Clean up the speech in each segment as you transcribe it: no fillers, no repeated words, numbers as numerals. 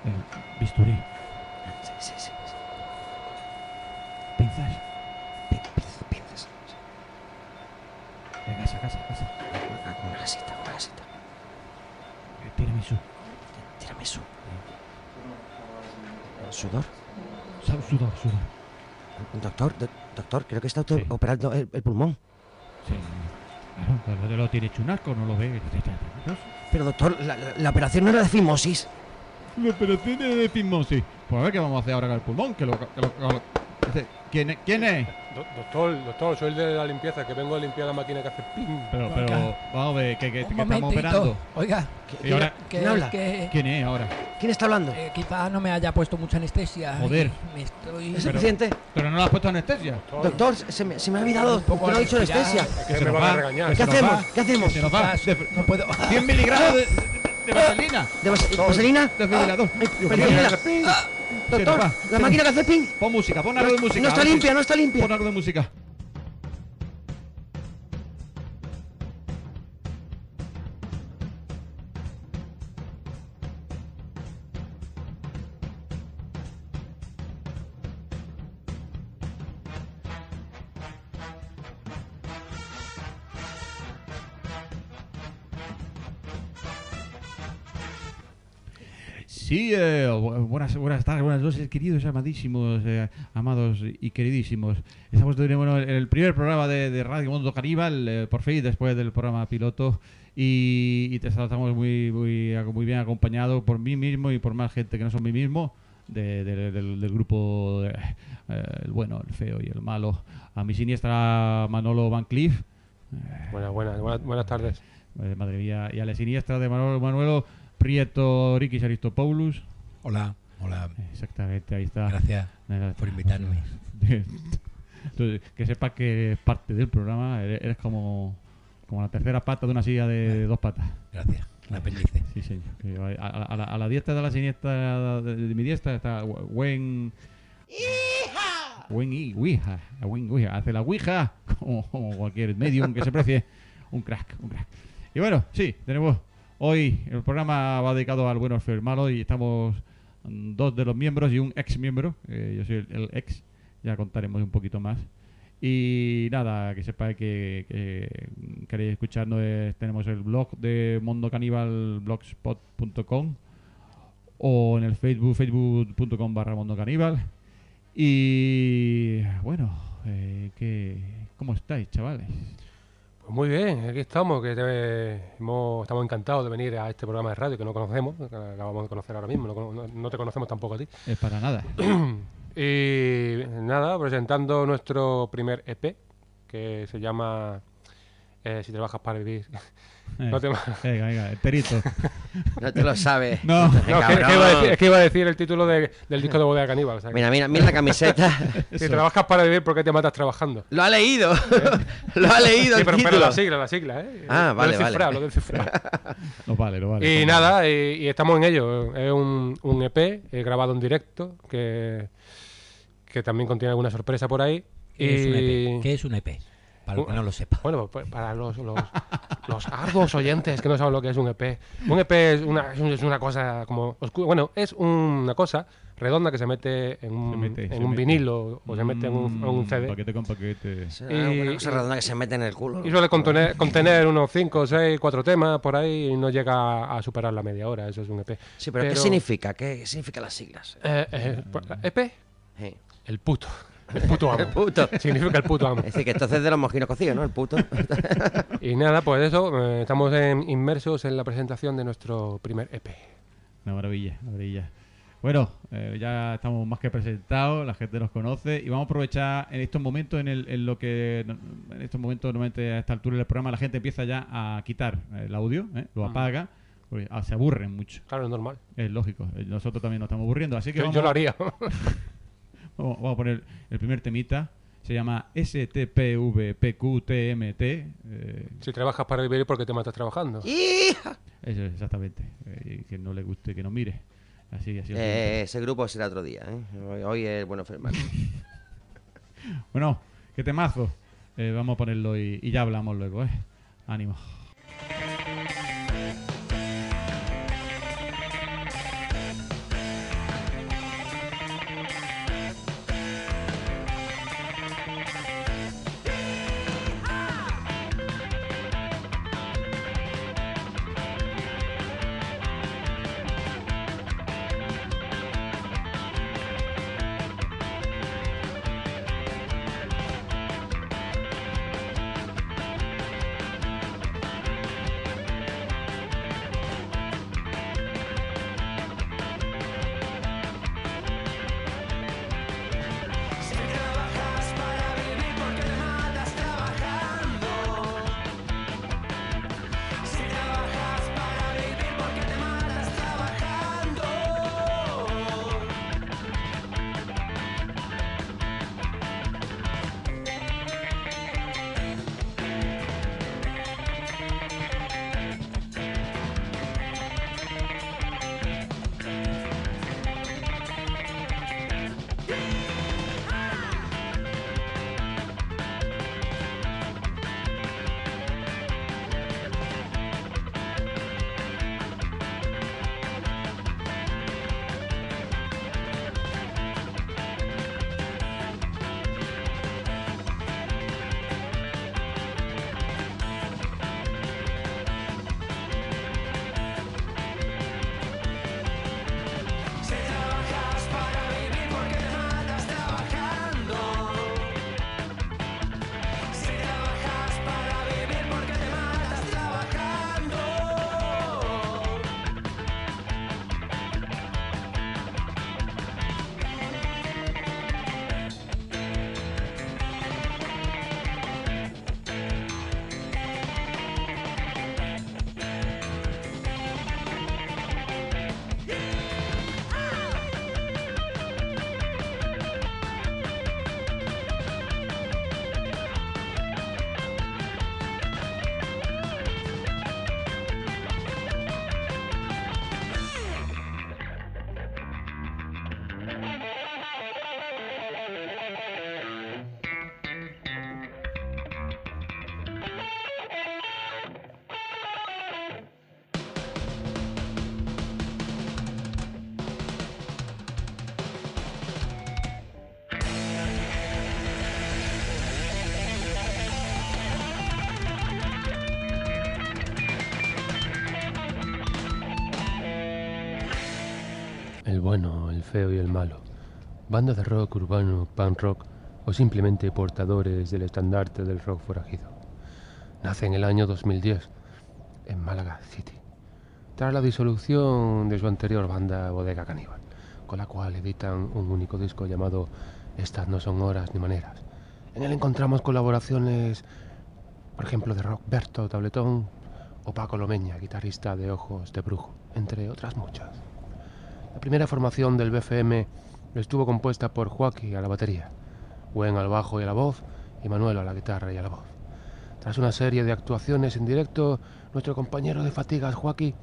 Bisturí. Sí. Pinzas. Pinzas. Venga, casa. Una gasita. Tiramisú. Tiramisú. ¿Sudor? Sudor. Doctor, creo que está usted Sí. operando el pulmón. Sí. Claro, lo tiene chunasco, no lo ve. Pero doctor, la operación no era de fimosis. La operación de fimosis. Pues a ver qué vamos a hacer ahora con el pulmón. ¿Quién es? Doctor, soy el de la limpieza, que vengo a limpiar la máquina que hace ping. Pero vamos a ver, que estamos momentito. operando. Oiga, ¿Y ahora ¿Quién habla? quién es ahora? ¿Quién está hablando? Quizá no me haya puesto mucha anestesia. Joder. Me estoy... ¿Es el paciente? Pero no le has puesto anestesia. Doctor, se me ha olvidado. Un poco Que no he dicho respirar. anestesia. Que me van a regañar. ¿Qué hacemos? ¿Qué hacemos? Se nos va. No puedo... 100 miligramos de vaselina. ¿De vaselina? Desfibrilador. Vaselina. Se nos Doctor, va. la máquina que hace ping. Pon música, pon algo de música. No está limpia, no está limpia. Pon algo de música. Sí, buenas tardes, buenas noches, queridos, amadísimos, amados y queridísimos. Estamos en el primer programa de Radio Mundo Caníbal, por fin, después del programa piloto. Y estamos muy bien acompañados por mí mismo y por más gente que no son mí mismo, del grupo el bueno, el feo y el malo. A mi siniestra Manolo Van Cliff. Buenas tardes. Madre mía. Y a la siniestra de Manuelo Prieto Riquis Aristopoulos. Hola. Exactamente, ahí está. Gracias por invitarme. Entonces, que sepas que es parte del programa. Eres como la tercera pata de una silla de dos patas. Gracias. Un apéndice. Sí, señor. A la diestra de la siniestra de mi diestra está Wen Ouija. Hace la Ouija como cualquier medium que se precie. Un crack. Y bueno, sí, tenemos hoy el programa va dedicado al bueno, el feo y el malo, y estamos dos de los miembros y un ex miembro. Yo soy el ex, ya contaremos un poquito más. Y nada, que sepáis que queréis escucharnos, tenemos el blog de Mundo Caníbal, blogspot.com, o en el facebook.com/Mundo Caníbal. Y bueno, ¿cómo estáis, chavales? Pues muy bien, aquí estamos, estamos encantados de venir a este programa de radio que no conocemos, que acabamos de conocer ahora mismo, no te conocemos tampoco a ti. Es para nada. Y nada, presentando nuestro primer EP, que se llama Si trabajas para vivir. Venga, enterito. No te lo sabes. No. No, es que iba a decir el título del disco de Bodega Caníbal. O sea, Mira la camiseta. si trabajas para vivir, ¿por qué te matas trabajando? Lo ha leído. Lo ha leído Sí, el pero título. la sigla, ¿eh? Ah, vale, Lo del cifrado. No vale. Y nada, y estamos en ello. Es un EP grabado en directo que también contiene alguna sorpresa por ahí. ¿Qué es un EP? Para los que no lo sepa. Bueno, pues para los arduos oyentes que no saben lo que es un EP. Un EP es una cosa como oscura. Bueno, es una cosa redonda que se mete en un vinilo o se mete en un CD. Paquete con paquete. Es una cosa redonda que se mete en el culo. Y suele contener unos 5, 6, 4 temas por ahí y no llega a superar la media hora. Eso es un EP. Sí, pero ¿qué significa? ¿Qué significan las siglas? EP, Sí. el puto. El puto amo. El puto. Significa el puto amo. Es decir, que entonces es de los mojinos cocidos, ¿no? El puto. Y nada, pues eso, estamos inmersos en la presentación de nuestro primer EP. Una maravilla. Bueno, ya estamos más que presentados, la gente nos conoce y vamos a aprovechar en estos momentos normalmente a esta altura del programa la gente empieza ya a quitar el audio, lo apaga, porque se aburren mucho. Claro, es normal. Es lógico, nosotros también nos estamos aburriendo, así que Yo lo haría. Vamos a poner el primer temita. Se llama STPVPQTMT. Si trabajas para vivir, ¿por qué te matas trabajando? ¡Hija! Eso es exactamente. Que no le guste, que no mire. Así. Ese grupo será otro día, ¿eh? Hoy es bueno firmar. Bueno, qué temazo. Vamos a ponerlo y ya hablamos luego, ¿eh? Ánimo. El bueno, el feo y el malo, banda de rock urbano, punk rock o simplemente portadores del estandarte del rock forajido. Nace en el año 2010 en Málaga City, tras la disolución de su anterior banda Bodega Caníbal, con la cual editan un único disco llamado Estas no son horas ni maneras. En él encontramos colaboraciones, por ejemplo, de Rockberto Tabletón o Paco Lomeña, guitarrista de Ojos de Brujo, entre otras muchas. La primera formación del BFM estuvo compuesta por Joaquín a la batería, Gwen al bajo y a la voz, y Manuel a la guitarra y a la voz. Tras una serie de actuaciones en directo, nuestro compañero de fatigas, Joaquín,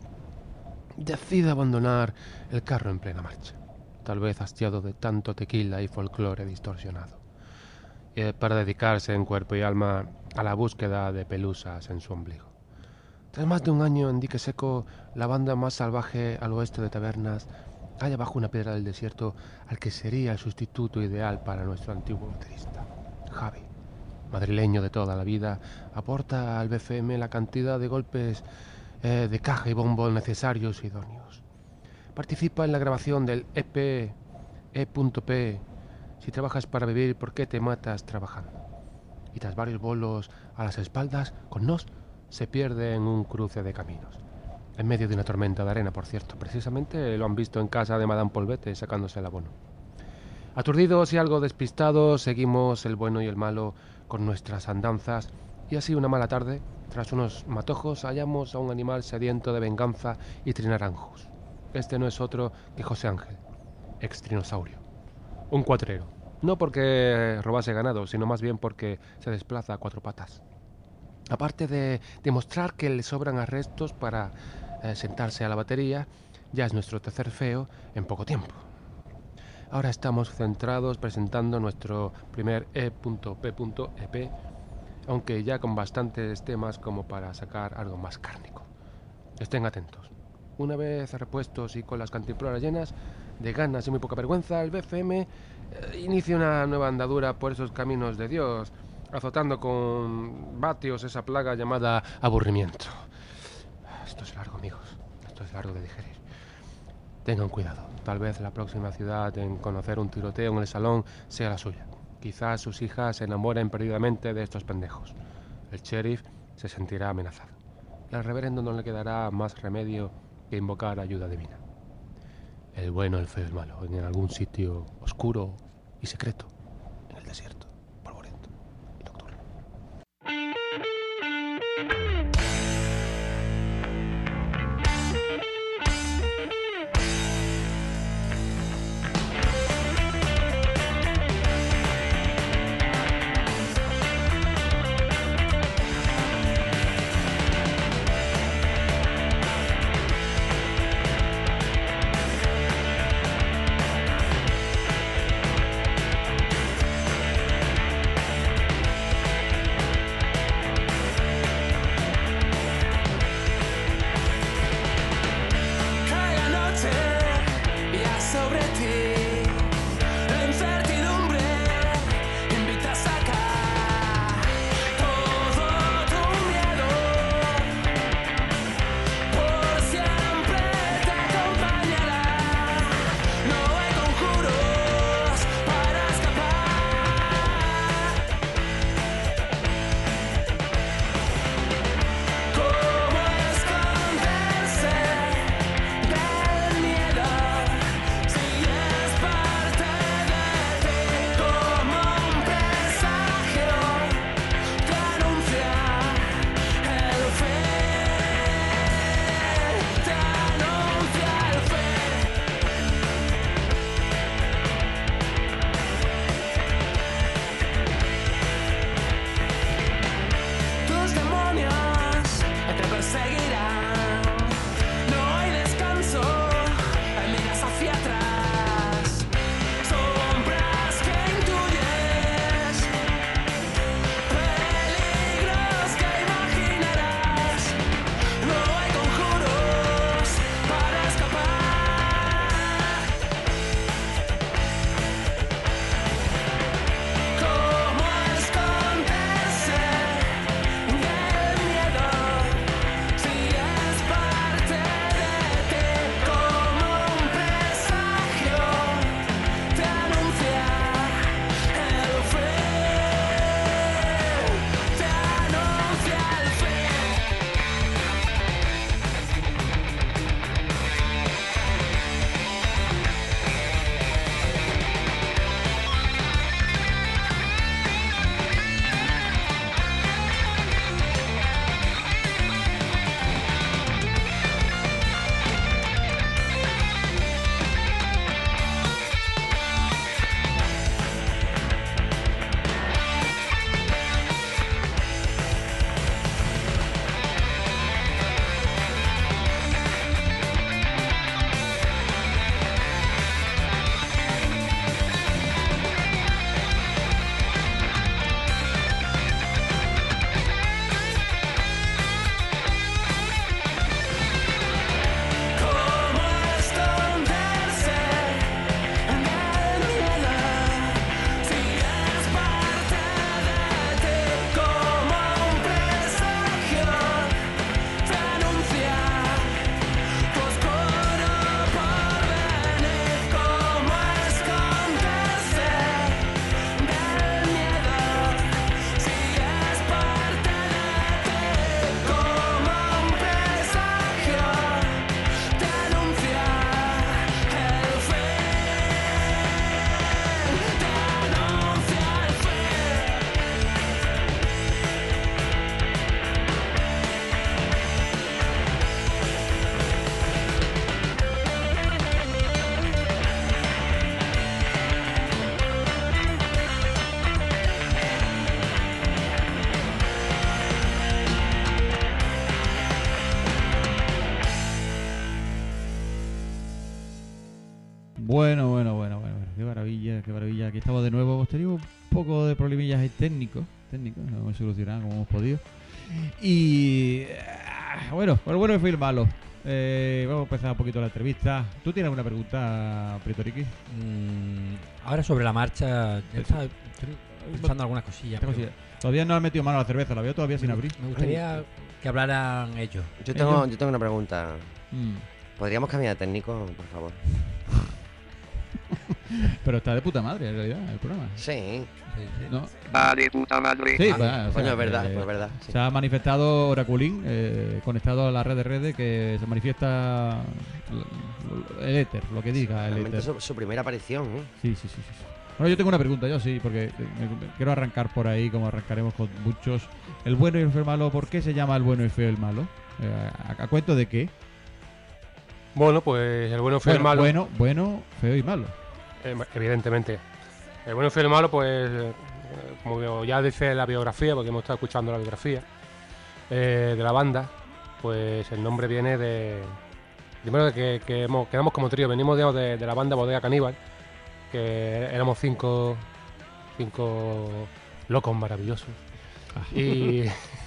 decide abandonar el carro en plena marcha, tal vez hastiado de tanto tequila y folclore distorsionado, para dedicarse en cuerpo y alma a la búsqueda de pelusas en su ombligo. Tras más de un año en dique seco, la banda más salvaje al oeste de Tabernas halla bajo una piedra del desierto al que sería el sustituto ideal para nuestro antiguo baterista. Javi, madrileño de toda la vida, aporta al BFM la cantidad de golpes de caja y bombo necesarios y idóneos. Participa en la grabación del EP E.P. Si trabajas para vivir, ¿por qué te matas trabajando? Y tras varios bolos a las espaldas, con Nos se pierde en un cruce de caminos. En medio de una tormenta de arena, por cierto. Precisamente lo han visto en casa de Madame Polvete sacándose el abono. Aturdidos y algo despistados, seguimos el bueno y el malo con nuestras andanzas. Y así una mala tarde, tras unos matojos, hallamos a un animal sediento de venganza y trinaranjos. Este no es otro que José Ángel, ex-trinosaurio. Un cuatrero. No porque robase ganado, sino más bien porque se desplaza a cuatro patas. Aparte de demostrar que le sobran arrestos para sentarse a la batería, ya es nuestro tercer feo en poco tiempo. Ahora estamos centrados presentando nuestro primer E.P., aunque ya con bastantes temas como para sacar algo más cárnico. Estén atentos. Una vez repuestos y con las cantimploras llenas de ganas y muy poca vergüenza, el BFM inicia una nueva andadura por esos caminos de Dios, azotando con vatios esa plaga llamada aburrimiento. Esto es largo, amigos. Esto es largo de digerir. Tengan cuidado. Tal vez la próxima ciudad en conocer un tiroteo en el salón sea la suya. Quizás sus hijas se enamoren perdidamente de estos pendejos. El sheriff se sentirá amenazado. Al reverendo no le quedará más remedio que invocar ayuda divina. El bueno, el feo y el malo, en algún sitio oscuro y secreto, en el desierto. Bueno. Qué maravilla. Aquí estamos de nuevo. Hemos tenido un poco de problemillas ahí técnicos. No hemos solucionado como hemos podido. Y bueno, el fue el malo. Vamos a empezar un poquito la entrevista. ¿Tú tienes alguna pregunta, Prieto Riqui? Ahora sobre la marcha, estoy pensando algunas cosillas. Todavía no has metido mano a la cerveza, la veo todavía sin abrir. Me gustaría que hablaran ellos. Yo tengo una pregunta. ¿Podríamos cambiar de técnico, por favor? Pero está de puta madre, en realidad, el programa. Sí. ¿No? Va de puta madre. Sí, coño, es verdad, pues es verdad. Sí. Se ha manifestado Oraculín, conectado a la red de redes, que se manifiesta el éter, lo que diga el Realmente éter. su primera aparición, ¿eh? Sí. Bueno, yo tengo una pregunta, yo sí, porque quiero arrancar por ahí, como arrancaremos con muchos. El bueno y el feo y el malo, ¿por qué se llama el bueno y el feo y el malo? ¿A cuento de qué? Bueno, pues el bueno, feo y el malo. Bueno, feo y malo. Evidentemente. El bueno, feo y el malo, pues, como ya dice la biografía, porque hemos estado escuchando la biografía de la banda, pues el nombre viene de. Primero de que quedamos como trío, venimos de la banda Bodega Caníbal, que éramos cinco locos maravillosos. Y.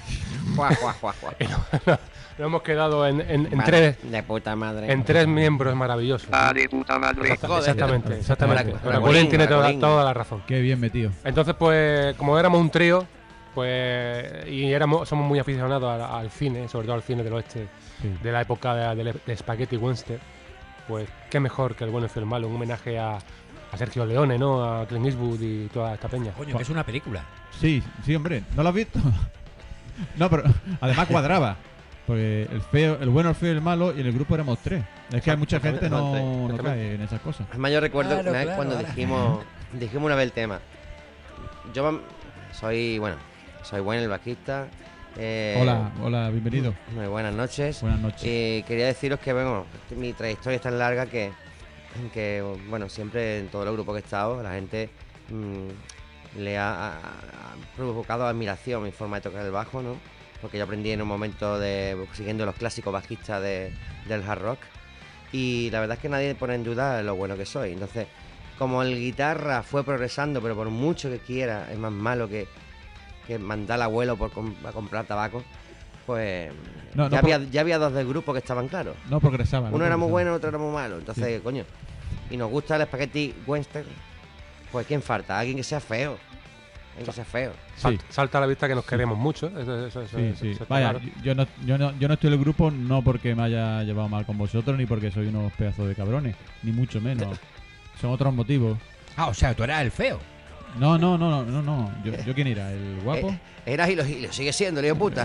Nos hemos quedado en tres. De puta madre. En tres miembros maravillosos. Va de puta madre. Exactamente. Oraculín Tiene toda la razón. Qué bien metido. Entonces, pues, como éramos un trío, pues, y somos muy aficionados al cine, sobre todo al cine del oeste, de la época de Spaghetti Western, pues, qué mejor que el bueno y el malo, un homenaje a Sergio Leone, ¿no? A Clint Eastwood y toda esta peña. Coño, que es una película. Sí, hombre, ¿no lo has visto? No, pero además cuadraba. Porque el bueno, el feo y el malo, y en el grupo éramos tres. Es que hay mucha gente no cae en esas cosas. Además, yo recuerdo Claro, una vez claro, cuando ahora. dijimos una vez el tema. Yo soy el bajista. Hola, bienvenido. Muy buenas noches. Buenas noches. Quería deciros que, bueno, mi trayectoria es tan larga que bueno, siempre en todos los grupos que he estado, la gente le ha provocado admiración mi forma de tocar el bajo, ¿no? Porque yo aprendí en un momento siguiendo los clásicos bajistas del hard rock, y la verdad es que nadie pone en duda lo bueno que soy. Entonces, como el guitarra fue progresando, pero por mucho que quiera, es más malo que mandar al abuelo a comprar tabaco, pues ya había dos del grupo que estaban claros. No progresaban. Uno era muy bueno, otro era muy malo. Entonces, Sí. coño, y nos gusta el espagueti western, pues ¿quién falta? Alguien que sea feo. Alguien que sea feo. Sí. Salta a la vista que nos queremos mucho. Eso Sí. está Vaya, claro. yo no estoy en el grupo no porque me haya llevado mal con vosotros, ni porque soy unos pedazos de cabrones, ni mucho menos. Son otros motivos. Ah, o sea, tú eras el feo. No. ¿Yo quién era? ¿El guapo? Eras y lo sigue siendo, lío puta.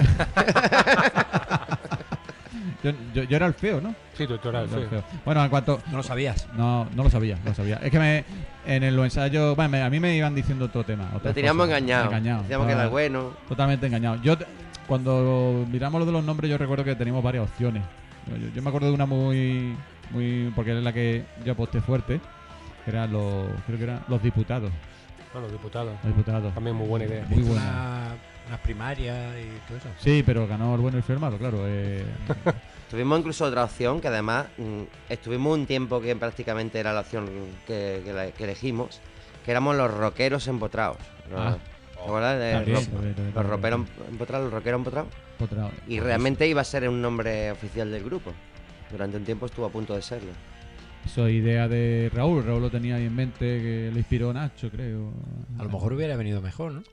Yo era el feo, ¿no? Sí, tú eras Yo era el feo. Bueno, en cuanto... No lo sabías. No lo sabía. Es que en los ensayos... Bueno, a mí me iban diciendo otro tema. Lo teníamos engañado. Decíamos que era Estaba bueno. Totalmente engañado. Cuando miramos lo de los nombres, yo recuerdo que teníamos varias opciones. Yo me acuerdo de una muy... porque es la que yo aposté fuerte. Que eran creo que eran los diputados. No, los diputados. Los diputados. También muy buena idea. Muy buena. Unas primarias y todo eso. Sí, pero ganó el bueno y el feo y el malo, claro. Tuvimos incluso otra opción que además estuvimos un tiempo que prácticamente era la opción que elegimos, que éramos los rockeros empotrados. ¿Te acuerdas de los rockeros empotrados? Y realmente iba a ser un nombre oficial del grupo. Durante un tiempo estuvo a punto de serlo. Eso idea de Raúl. Raúl lo tenía ahí en mente, que le inspiró Nacho, creo. A lo mejor hubiera venido mejor, ¿no?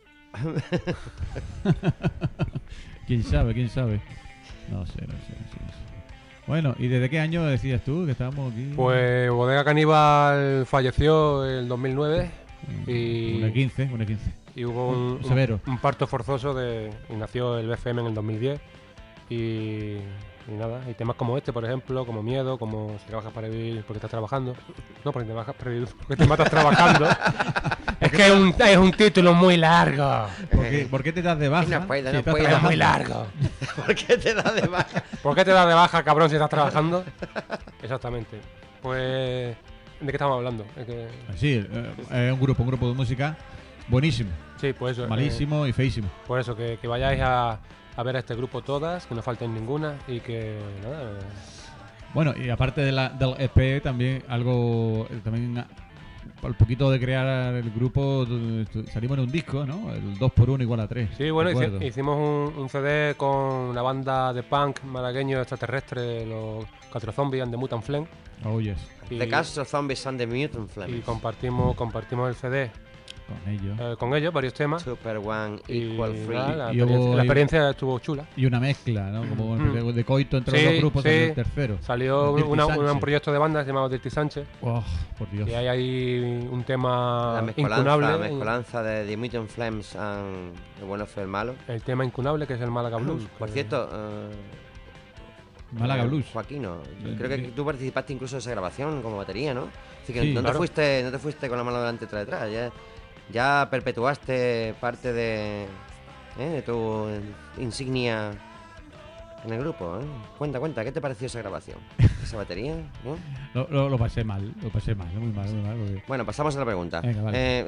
¿Quién sabe? No sé. Bueno, ¿y desde qué año decías tú que estábamos aquí? Pues Bodega Caníbal falleció en el 2009 y... Una 15. Y hubo severo. un parto forzoso y nació el BFM en el 2010 y nada, y temas como este, por ejemplo, como Miedo, como Si trabajas para vivir porque estás trabajando. No, porque trabajas para vivir porque te matas trabajando. Es que es un título muy largo. ¿Por qué te das de baja? No puede, si no estás puede. Es trabajando? muy largo. ¿Por qué te da de baja? ¿Por qué te das de baja, cabrón, si estás trabajando? Exactamente. Pues... ¿De qué estamos hablando? Sí, un grupo de música buenísimo. Sí, pues eso. Malísimo y feísimo. Por eso, que vayáis a ver a este grupo todas, que no falten ninguna y que nada, Bueno, y aparte del EP, también algo. También al poquito de crear el grupo, salimos en un disco, ¿no? El 2x1 igual a 3. Sí, bueno, hicimos un CD con una banda de punk malagueño extraterrestre, los Castro Zombies and the Mutant Flame. Oh, yes. The Castro Zombies and the Mutant Flames. Y compartimos el CD con ellos. Varios temas. Super One, Equal Free. La experiencia estuvo chula. Y una mezcla, ¿no? Como de coito entre los dos grupos del tercero. Salió un proyecto de banda llamado Dirty Sánchez. Oh, por Dios. Y hay un tema incunable. La mezcolanza de The Mutant Flames and El Bueno Fue el Malo. El tema incunable, que es el Málaga Blues. Por cierto... Málaga Blues. Joaquino, creo que tú participaste incluso de esa grabación como batería, ¿no? Así que no te fuiste con la mano delante y otra detrás. Ya perpetuaste parte de tu insignia en el grupo, ¿eh? Cuenta, ¿qué te pareció esa grabación? ¿Esa batería? ¿No? Lo pasé mal, muy mal. Porque... Bueno, pasamos a la pregunta. Venga, vale.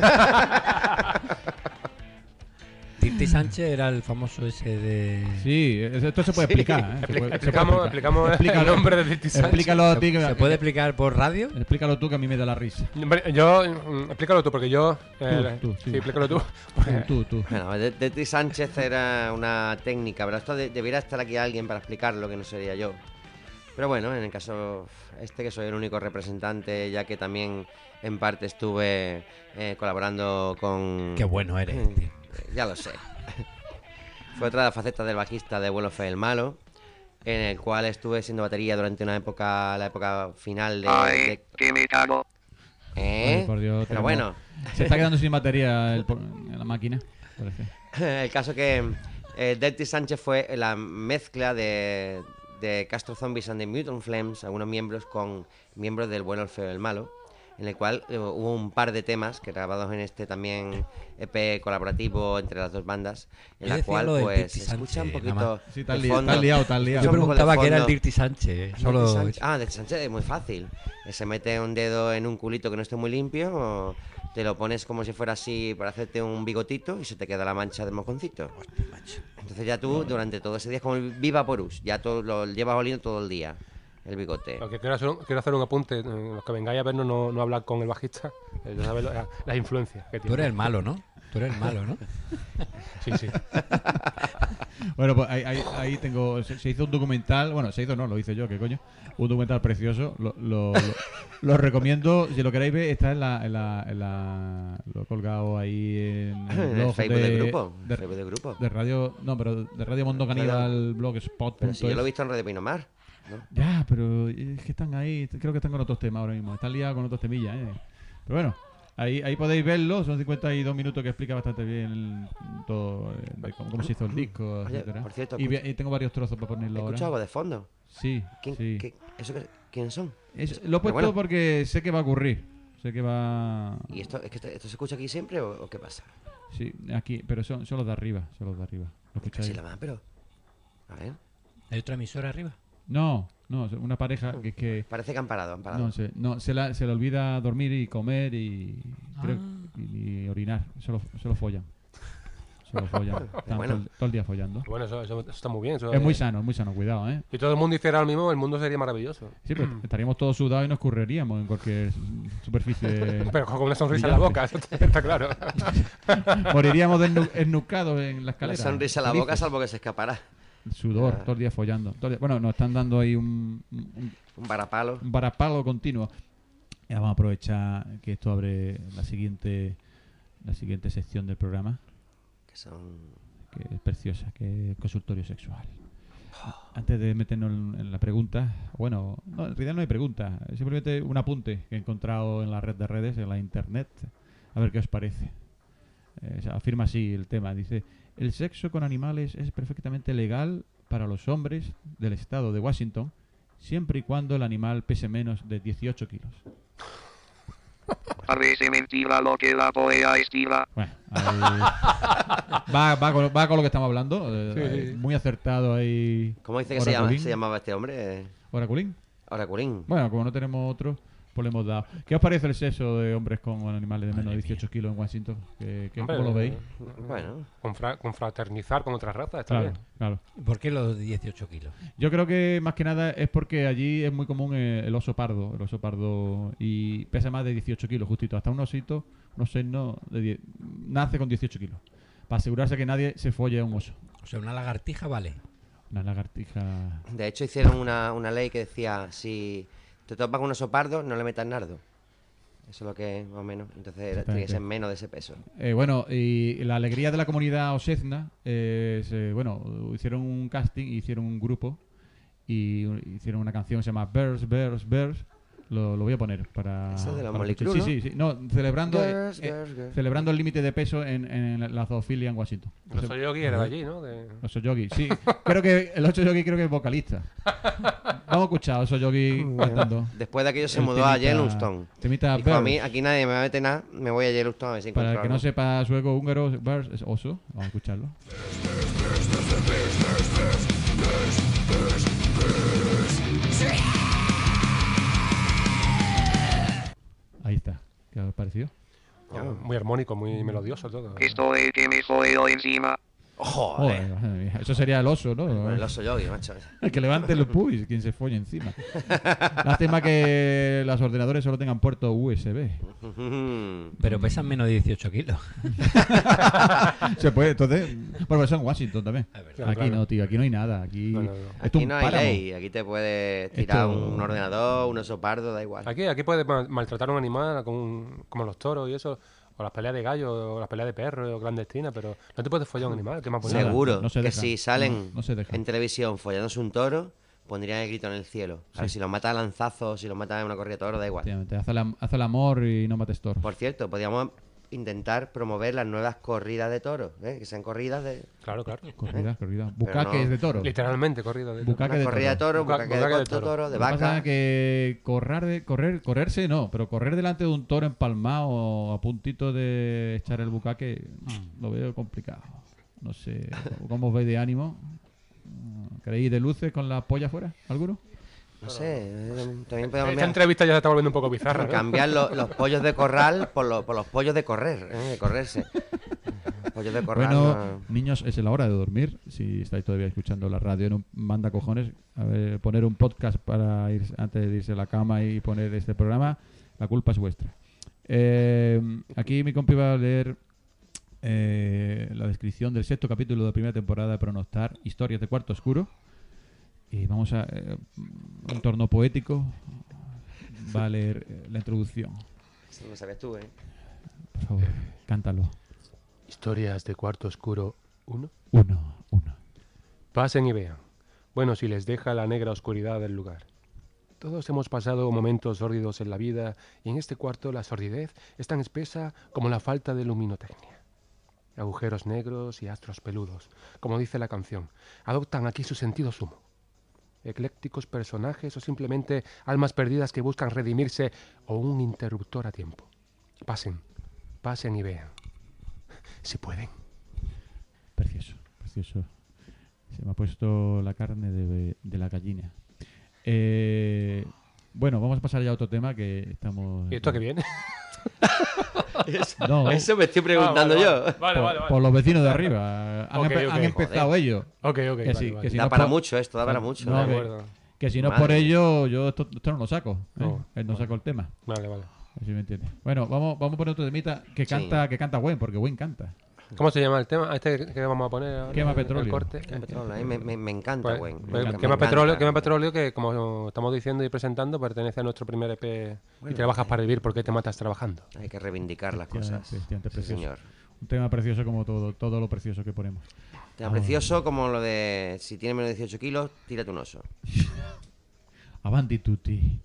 Dirty Sánchez era el famoso ese de... Sí, esto se puede explicar, ¿eh? Explicamos el nombre de Dirty Sánchez. Explícalo a ti. ¿Se puede explicar por radio? Explícalo tú, que a mí me da la risa. Explícalo tú, porque yo... Sí, explícalo tú. Tú. Bueno, Dirty Sánchez era una técnica, pero esto debiera estar aquí alguien para explicarlo, que no sería yo. Pero bueno, en el caso que soy el único representante, ya que también en parte estuve colaborando con... Qué bueno eres, tío. Ya lo sé. Fue otra faceta del bajista de Bueno Fue el Malo, en el cual estuve siendo batería durante la época final de... ¡Ay, que me cago! Ay, por Dios, pero bueno. Se está quedando sin batería en la máquina, parece. El caso que Dirty Sánchez fue la mezcla de Castro Zombies and the Mutant Flames, algunos miembros con miembros del Bueno, el Feo y el Malo, en el cual hubo un par de temas que grabados en este también EP colaborativo entre las dos bandas, en la cual pues se escucha un poquito sí, de fondo. Está liado. Yo preguntaba qué era el Dirty Sánchez. Dirty Sánchez es muy fácil. Se mete un dedo en un culito que no esté muy limpio, te lo pones como si fuera así para hacerte un bigotito y se te queda la mancha del mojoncito. Entonces ya tú durante todo ese día es como el Viva Porus, ya todo lo llevas oliendo todo el día. El bigote. Lo que quiero hacer un apunte. Los que vengáis a vernos no hablar con el bajista. No sabéis las influencias que tiene. Tú eres el malo, ¿no? Sí. Bueno, pues ahí tengo... Se hizo un documental... Bueno, lo hice yo, ¿qué coño? Un documental precioso. Lo recomiendo. Si lo queréis ver, está lo he colgado ahí en el blog Facebook del grupo. De Radio... No, pero de Radio Mundo Caníbal, blogspot. Pero si yo lo he visto en Radio Pinomar, ¿no? Ya, pero es que están ahí. Creo que están con otros temas ahora mismo. Están liados con otros temillas, ¿eh? Pero bueno, ahí podéis verlo. Son 52 minutos que explica bastante bien todo, cómo se hizo el disco, etcétera. Por cierto, y tengo varios trozos para ponerlo ahora. ¿Escucho algo de fondo? Sí. ¿Quiénes son? Lo he puesto porque sé que va a ocurrir. Sé que va... ¿Y esto se escucha aquí siempre o qué pasa? Sí, aquí, pero son los de arriba. ¿Lo escucháis? Sí, la más, pero... A ver. ¿Hay otra emisora arriba? No, una pareja que parece que han parado. No, se le olvida dormir y comer y orinar. Se lo follan. Están todo el día follando. Bueno, eso está muy bien. Es muy sano, cuidado, ¿eh? Si todo el mundo hiciera lo mismo, el mundo sería maravilloso. Sí, pero estaríamos todos sudados y nos curreríamos en cualquier superficie. Pero con una sonrisa en la boca, eso está claro. Moriríamos ennucados en la escalera. Una sonrisa en la boca, salvo que se escapará. Sudor, todo el día follando. Bueno, nos están dando ahí un varapalo. Un varapalo continuo. Ya vamos a aprovechar que esto abre la siguiente sección del programa. Que es preciosa, que es consultorio sexual. Antes de meternos en la pregunta, bueno, no, en realidad no hay pregunta, es simplemente un apunte que he encontrado en la red de redes, en la internet, a ver qué os parece. Afirma así el tema, dice: el sexo con animales es perfectamente legal para los hombres del estado de Washington, siempre y cuando el animal pese menos de 18 kilos. Parece mentira lo que la poea estila. Bueno, va con lo que estamos hablando. Sí. Muy acertado ahí. ¿Cómo dice que se llamaba este hombre? ¿Oraculín? Oraculín. Bueno, como no tenemos otro, Pues le hemos dado. ¿Qué os parece el sexo de hombres con animales de menos de 18 kilos en Washington? Hombre, ¿Cómo lo veis? Bueno, Confraternizar con otras razas, está Claro, bien. claro. ¿Por qué los 18 kilos? Yo creo que más que nada es porque allí es muy común el oso pardo. El oso pardo y pesa más de 18 kilos, justito. Hasta un osito, un oseno, nace con 18 kilos. Para asegurarse que nadie se folle a un oso. O sea, una lagartija vale. Una lagartija. de hecho hicieron una ley que decía, si te topas con un oso pardo, no le metas nardo. Eso es lo que es, más o menos. Entonces tiene que ser menos de ese peso. Bueno, y la alegría de la comunidad osezna hicieron un casting, hicieron un grupo y hicieron una canción que se llama Bears, Bears, Bears. Lo voy a poner para... Eso es de los para Motley escuchar. Crue, Sí. No, celebrando, Girls, girls, girls. celebrando el límite de peso en la zoofilia en Washington. El oso yogi era de allí, ¿no? Oso Yogi, sí. Creo que el Oso Yogi creo que es vocalista. Vamos a escuchar a Oso Yogi cantando. Después de aquello se El mudó a temita- Yellowstone. temita Dijo, a mí Bears. aquí nadie me va a meter nada, me voy a Yellowstone a ver si Para encuentro el que no algo. sepa sueco húngaro, Bears es oso. Vamos a escucharlo. Ahí está. ¿Qué os ha parecido? Muy armónico, muy melodioso todo. Estoy que me jodeo encima. Joder. Joder, madre mía. Eso sería el oso, ¿no? Con el oso yogi, macho. El que levante los pubis, quien se folle encima. Lástima que los ordenadores solo tengan puerto USB. Pero pesan menos de 18 kilos. Se puede, entonces. Bueno, eso en Washington también. Claro, Aquí claro. no, tío, aquí no hay nada. Aquí, No. esto es Aquí un no hay páramo. ley, aquí te puedes tirar Esto- un ordenador, un oso pardo, da igual. Aquí puedes maltratar a un animal como los toros y eso, o las peleas de gallos, o las peleas de perros, o clandestinas, pero no te puedes follar a un animal, que más bonito. Nada, Seguro no se que deja. si salen No se deja. en televisión follándose un toro, pondrían el grito en el cielo. Ahora, Sí. si los mata a lanzazos, si los mata en una corrida de toro, da igual. Efectivamente, haz el amor y no mates toros. Por cierto, podríamos intentar promover las nuevas corridas de toros, ¿eh? Que sean corridas de... Claro. Corrida. Bucaques no- de toros. Literalmente, corrido. Bucaque Una de corrida de toro. toro, Bucaque bucaque de de corto toro. toro, de Lo que pasa vaca. es que correrse no, pero correr delante de un toro empalmado a puntito de echar el bucaque, lo veo complicado. No sé, ¿cómo os veis de ánimo? ¿Queréis de luces con la polla fuera? ¿Alguno? No sé, también podemos Esta entrevista ya se está volviendo un poco bizarra, ¿no? cambiar los pollos de corral por los pollos de correr, de correrse. Los pollos de corral. Bueno, no- niños, es la hora de dormir. Si estáis todavía escuchando la radio en un manda cojones, a ver, poner un podcast para ir antes de irse a la cama y poner este programa, la culpa es vuestra. Aquí mi compi va a leer la descripción del sexto capítulo de la primera temporada de Pronostar, Historias de Cuarto Oscuro. Y vamos a un torno poético. Va a leer la introducción. Eso lo sabes tú, ¿eh? Por favor, cántalo. Historias de Cuarto Oscuro 1. Uno. Pasen y vean. Bueno, si les deja la negra oscuridad del lugar. Todos hemos pasado momentos sórdidos en la vida y en este cuarto la sordidez es tan espesa como la falta de luminotecnia. Agujeros negros y astros peludos, como dice la canción, adoptan aquí su sentido sumo. Eclécticos personajes o simplemente almas perdidas que buscan redimirse o un interruptor a tiempo. Pasen y vean. Si pueden. Precioso. Se me ha puesto la carne de la gallina. Bueno, vamos a pasar ya a otro tema que estamos... ¿Y esto qué viene? No, Eso me estoy preguntando yo. por los vecinos de arriba. Han, Ok, han ok. empezado ellos. Ok, Que sí, que si Da no para por- mucho esto, da para mucho. No, De que- acuerdo. Que si no es Madre por mía. ello, yo esto no lo saco. No. No saco el tema. Vale. Así me entiendes. Bueno, vamos a poner otro temita que Sí. canta Gwen, porque Gwen canta. ¿Cómo se llama el tema? ¿Este que vamos a poner ahora? Quema el petróleo. corte. A mí me encanta, Pues, güey. pues, quema petróleo que, como estamos diciendo y presentando, pertenece a nuestro primer EP y trabajas para vivir. ¿Por qué te matas trabajando? Hay que reivindicar las cosas. Efectivamente, Sí, precioso. señor. Un tema precioso como todo lo precioso que ponemos. Tema precioso como lo de si tiene menos de 18 kilos, tírate un oso. Avanti tutti.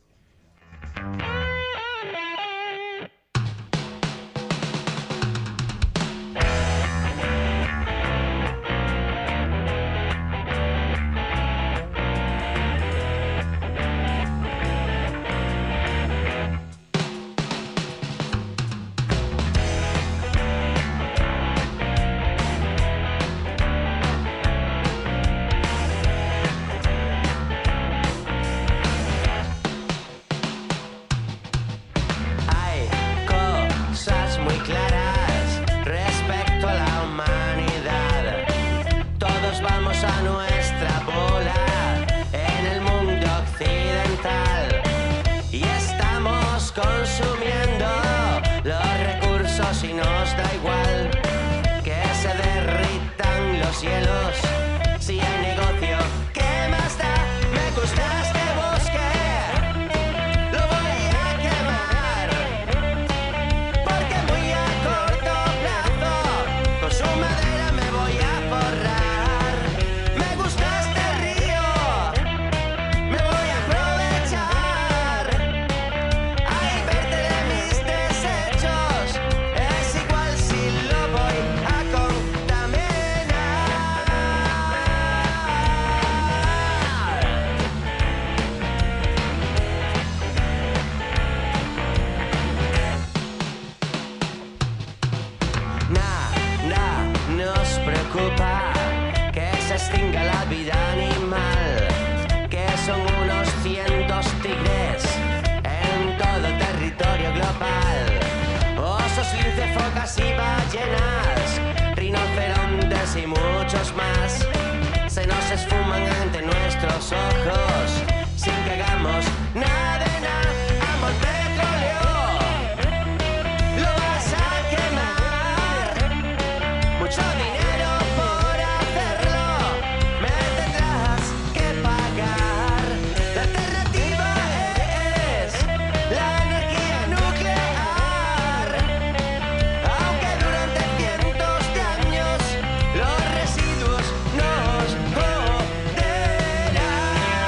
los ojos sin que hagamos nada de nada. Amo el petróleo, lo vas a quemar. Mucho dinero por hacerlo, me tendrás que pagar. La alternativa es la energía nuclear. Aunque durante cientos de años los residuos nos joderán.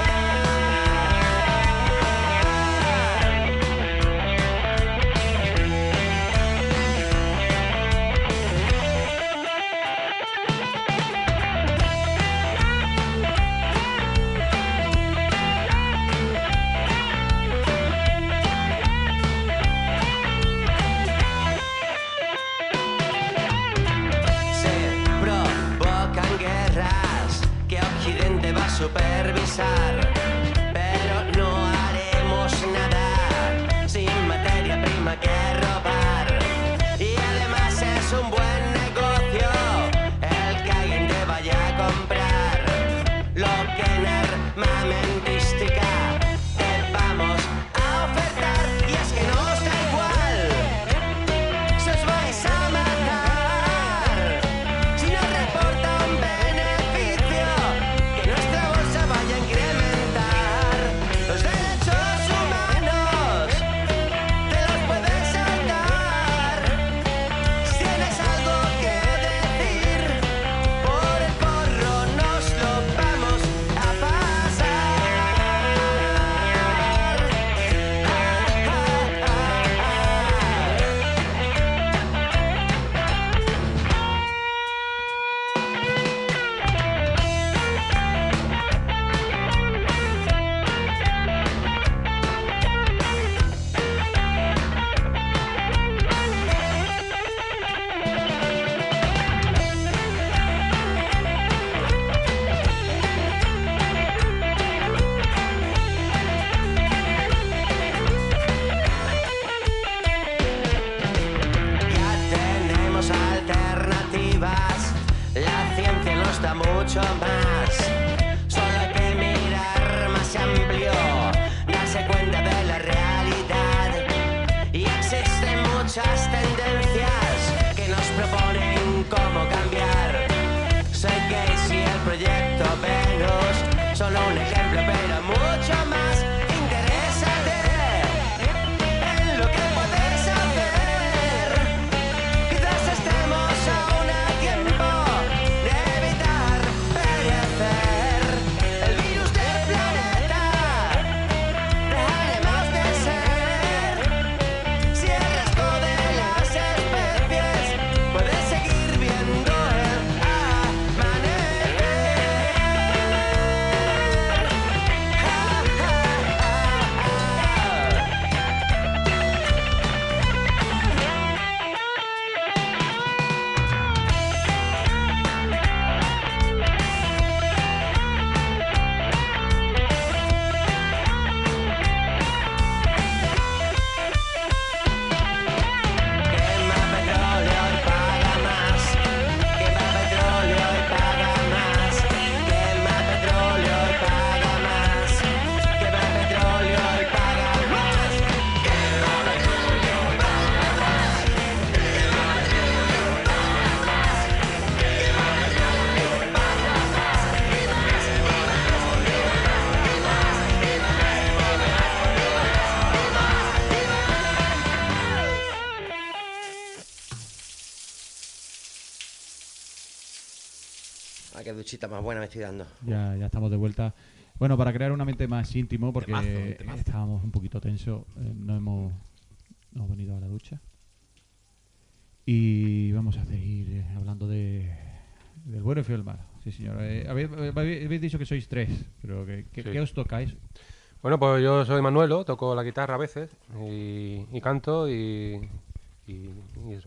Se provocan guerras que Occidente va a supervisar, pero no haremos nada sin materia prima que robar. Y además es un buen negocio el que alguien te vaya a comprar lo que en armamentística te vamos a ofertar. Y es que nos da igual si os vais a matar, si nos reporta un beneficio que nuestra bolsa vaya a incrementar. Los derechos humanos te los puedes saltar. Si tienes algo que decir, por el forro nos lo vamos a pasar. Ya tenemos alternativas, la ciencia nos da mucho más. Solo hay que mirar más amplio, darse cuenta de la realidad. Y existen muchas tendencias que nos proponen cómo cambiar. Soy Casey, el proyecto Venus, solo un ejemplo, pero mucho más. Interésate en lo que puedes hacer. Quizás estemos aún a tiempo de evitar perecer. El virus del planeta dejaremos de ser. Si el resto de las especies puede seguir viendo el amanecer. Quema petróleo y paga más. Quema petróleo y paga más. Quema petróleo y paga más. Quema petróleo y paga más. Quema petróleo y paga más. Quema petróleo y paga más. Quema petróleo y paga más. Ah, qué duchita más buena me estoy dando. Ya estamos de vuelta. Bueno, para crear un ambiente más íntimo, porque Temazo. estábamos un poquito tensos, no hemos venido a la ducha. Y vamos a seguir hablando del bueno y feo del mal. Sí, señor. Habéis dicho que sois tres, pero Sí. ¿qué os tocáis? Bueno, pues yo soy Manuelo, toco la guitarra a veces y canto y eso.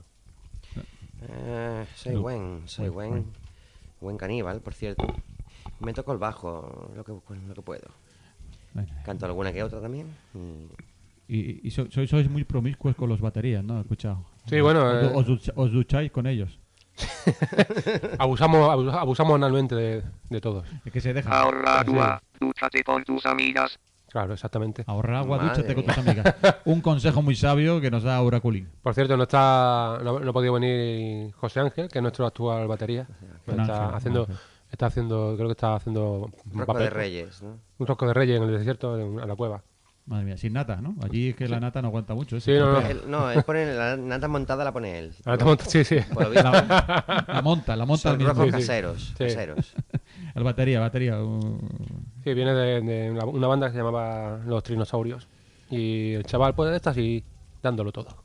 Soy buen caníbal, por cierto. Me toco el bajo, lo que puedo. Bueno, Canto alguna que otra también. y sois muy promiscuos con los baterías, ¿no? He escuchado. Sí, bueno, Os ducháis con ellos. Abusamos anualmente de todos. Es que se deja. Ahorra agua, dúchate con tus amigas. Claro, exactamente. Ahorrar agua, Madre dúchate con mía. tus amigas. Un consejo muy sabio que nos da Auraculín. Por cierto, no ha podido venir José Ángel, que es nuestro actual batería. Un ángel. Creo que está haciendo Un rosco de reyes, ¿no? un rosco de reyes en el desierto, en la cueva. Madre mía, sin nata, ¿no? Allí es que la nata no aguanta mucho. Sí, no. Él pone la nata montada, la pone él. Ahora te montas- sí. Por lo visto, La monta al son mismo. roscos Sí. caseros. Sí. Caseros. El batería. Sí, viene de una banda que se llamaba Los Trinosaurios. Y el chaval, pues, está así, dándolo todo.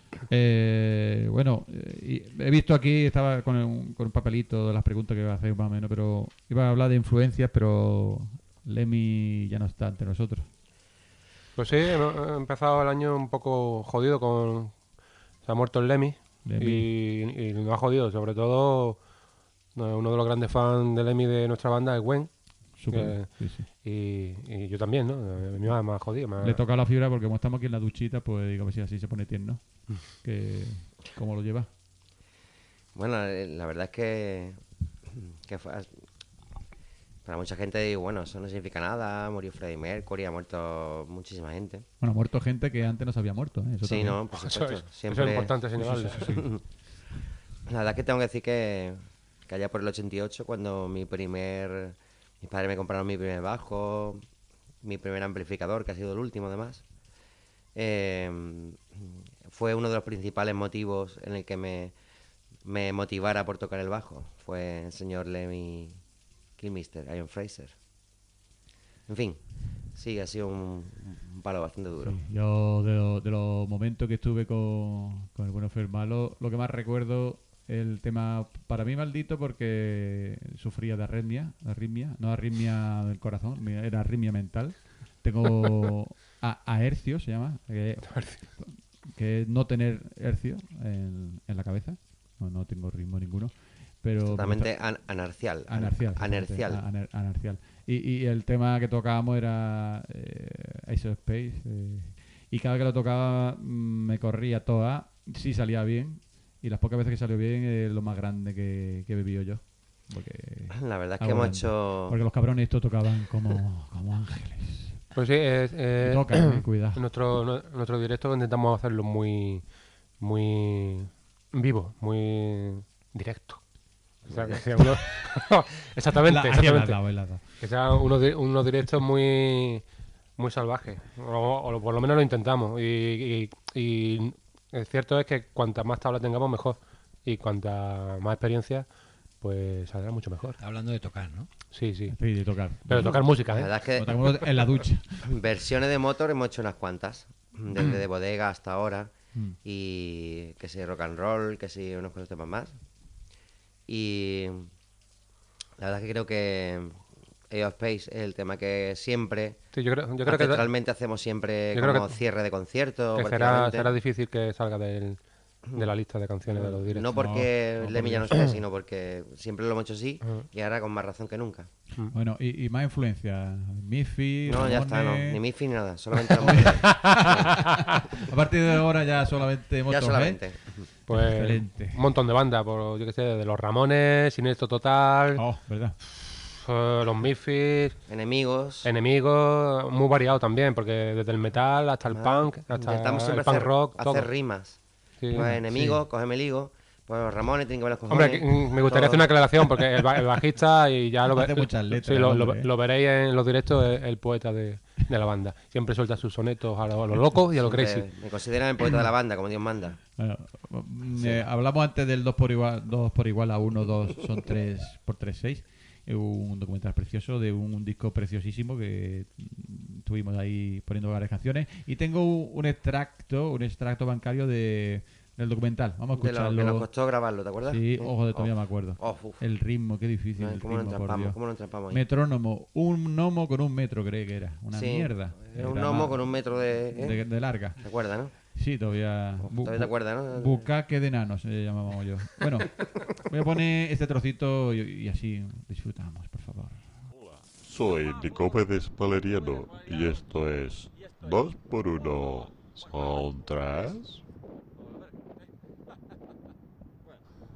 Y he visto aquí, estaba con un papelito de las preguntas que iba a hacer más o menos, pero iba a hablar de influencias, pero Lemmy ya no está entre nosotros. Pues sí, he empezado el año un poco jodido Se ha muerto el Lemmy. Y nos ha jodido, sobre todo uno de los grandes fans de Lemmy de nuestra banda es Gwen. Súper, sí. Y yo también, ¿no? A mí me ha jodido. Le toca la fibra porque como estamos aquí en la duchita, pues digo, a ver si así se pone tierno. ¿Cómo lo lleva? Bueno, la verdad es que para mucha gente, digo, bueno, eso no significa nada. Murió Freddie Mercury, ha muerto muchísima gente. Bueno, ha muerto gente que antes no se había muerto. Eso Sí, también. no, por supuesto. Eso Siempre... es importante señalarlo. La verdad es que tengo que decir que allá por el 88, cuando mis padres me compraron mi primer bajo, mi primer amplificador, que ha sido el último además, fue uno de los principales motivos en el que me motivara por tocar el bajo. Fue el señor Lemmy Kilmister, Ian Fraser. En fin, sí, ha sido un palo bastante duro. Sí, yo de los momentos que estuve con el bueno Fermalo, lo que más recuerdo el tema para mí maldito porque sufría de arritmia, no arritmia del corazón, era arritmia mental. Tengo ahercio, se llama, que es no tener hercio en la cabeza. No tengo ritmo ninguno. Pero Totalmente anarcial. Anarcial. Y el tema que tocábamos era Ace of Space. Y cada vez que lo tocaba me corría toda. Sí salía bien. Y las pocas veces que salió bien es lo más grande que he vivido yo. Porque la verdad es que hemos hecho... Porque los cabrones estos tocaban como ángeles. Pues sí, Y tocan, cuidado. Nuestro directo intentamos hacerlo muy vivo, muy directo. O sea, que sea exactamente. Que sea unos directos muy salvajes. O por lo menos lo intentamos. Y es cierto es que cuanta más tabla tengamos, mejor. Y cuanta más experiencia, pues saldrá mucho mejor. Está hablando de tocar, ¿no? Sí. Sí, de tocar. Pero tocar música, La ¿eh? verdad es que Tocamos en la ducha. versiones de Motor hemos hecho unas cuantas. Desde de bodega hasta ahora. Y que si rock and roll, que si unos cuantos temas más. Y la verdad es que creo que Ace of Space es el tema que siempre, Sí, yo creo que realmente hacemos siempre yo creo como que- cierre de concierto. que prácticamente. será difícil que salga de la lista de canciones de los directos. No porque No, Lemmy ya no esté, sino porque siempre lo hemos hecho así Ujú. y ahora con más razón que nunca. Bueno, y más influencia. Miffy, No, ya está, no. Ramones. Ni Miffy ni nada. Solamente la música. A partir de ahora ya solamente Ya Motorhead. solamente. Pues Excelente. un montón de bandas, yo qué sé, de los Ramones, Siniestro Total, Oh, ¿verdad? los Misfits, Enemigos. Enemigos, muy variado también, porque desde el metal hasta el punk, hasta Intentamos el siempre punk rock, todo. hacer rimas. Sí. Pues Enemigos, cógeme el higo. Pues los Ramones tienen que ver los Hombre, cojones. me gustaría todo. hacer una aclaración, porque el bajista, y ya lo, Hace muchas letras, sí, hombre. lo veréis en los directos, es el poeta de la banda. Siempre suelta sus sonetos a lo loco y a lo Siempre crazy. Me consideran el poeta de la banda, como Dios manda. Bueno, hablamos antes del 2 por igual a 1, 2, son 3 por 3, 6. Un documental precioso de un disco preciosísimo que estuvimos ahí poniendo varias canciones. Y tengo un extracto bancario del documental. Vamos a De lo que nos escucharlo. costó grabarlo, ¿te acuerdas? Sí, ojo, de todavía me acuerdo. Uf. El ritmo, qué difícil. No, El ¿Cómo lo ritmo, por entrampamos? Dios. ¿Cómo lo entrampamos ahí? Metrónomo, un gnomo con 1 metro, creo que era. Una Sí, mierda. Era un Era gnomo más con 1 metro de... de larga. ¿Te acuerdas, no? Sí, todavía. Todavía te acuerdas, ¿no? Bucaque de enanos, llamábamos yo. Bueno, voy a poner este trocito y así disfrutamos, por favor. Soy Nicomedes Valeriano y esto es 2 por 1 ¿Son 3?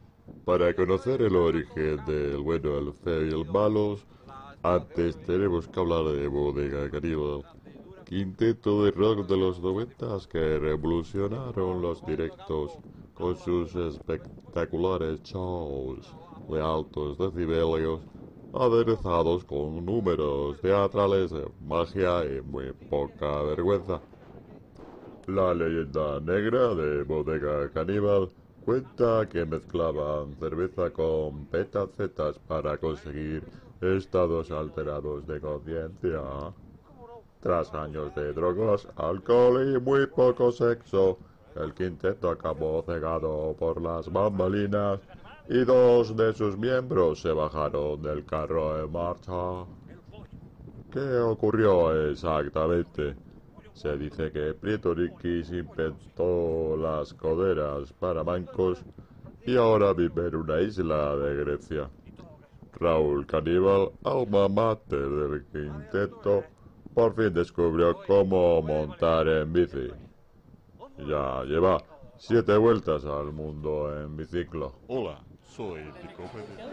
para conocer el origen del bueno, el feo y el malo, antes tenemos que hablar de Bodega Caníbal, quinteto de rock de los 90 que revolucionaron los directos con sus espectaculares shows de altos decibelios, aderezados con números teatrales, magia y muy poca vergüenza. La leyenda negra de Bodega Caníbal cuenta que mezclaban cerveza con petacetas para conseguir estados alterados de conciencia. Tras años de drogas, alcohol y muy poco sexo, el quinteto acabó cegado por las bambalinas y 2 de sus miembros se bajaron del carro en marcha. ¿Qué ocurrió exactamente? Se dice que Prieto Riquis inventó las coderas para mancos y ahora vive en una isla de Grecia. Raúl Caníbal, alma mater del quinteto, por fin descubrió cómo montar en bici. Ya lleva 7 vueltas al mundo en biciclo. Hola, soy Dicópedes.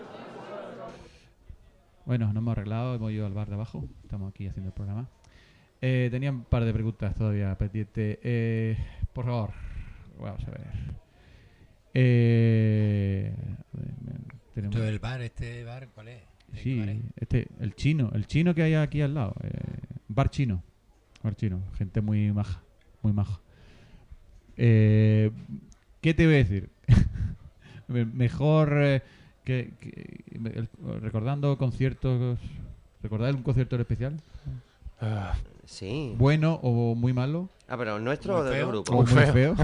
Bueno, nos hemos arreglado, hemos ido al bar de abajo. Estamos aquí haciendo el programa. Tenía un par de preguntas todavía pendientes. Por favor, vamos a ver. Tenemos... ¿El bar, este bar, cuál es? Sí, el chino que hay aquí al lado. Bar chino. Gente muy maja, muy maja. ¿Qué te voy a decir? Mejor recordando conciertos. ¿Recordáis un concierto en especial? Sí. ¿Bueno o muy malo? Ah, pero ¿nuestro o del grupo? ¿O muy feo?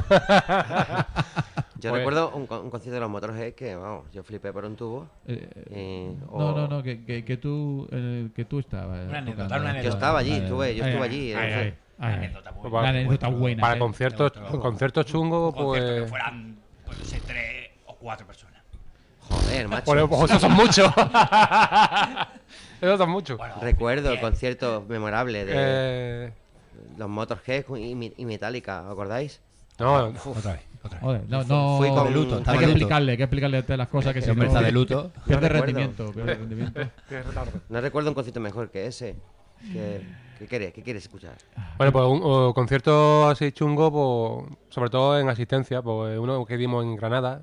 Yo recuerdo un concierto de los Motorhead que, vamos, yo flipé por un tubo. No, que tú estabas. Una anécdota, tocando. Yo estaba allí, yo estuve allí. Una anécdota buena. Una anécdota buena. Para conciertos chungos, Un concierto que pues... fueran, pues no sé, 3 o 4 personas. Joder, macho. Pues esos son muchos. Esos son muchos. Bueno, Recuerdo bien. conciertos memorables de los Motorhead y Metallica, ¿os acordáis? No, Otra vez. Joder, no, Fui con luto, hay estaba que de luto. explicarle todas las cosas que si Hombre no está de luto. pierde No recuerdo. rendimiento. No recuerdo un concierto mejor que ese. ¿Qué quieres escuchar? Bueno, pues un concierto así chungo, pues, sobre todo en asistencia, pues uno que dimos en Granada.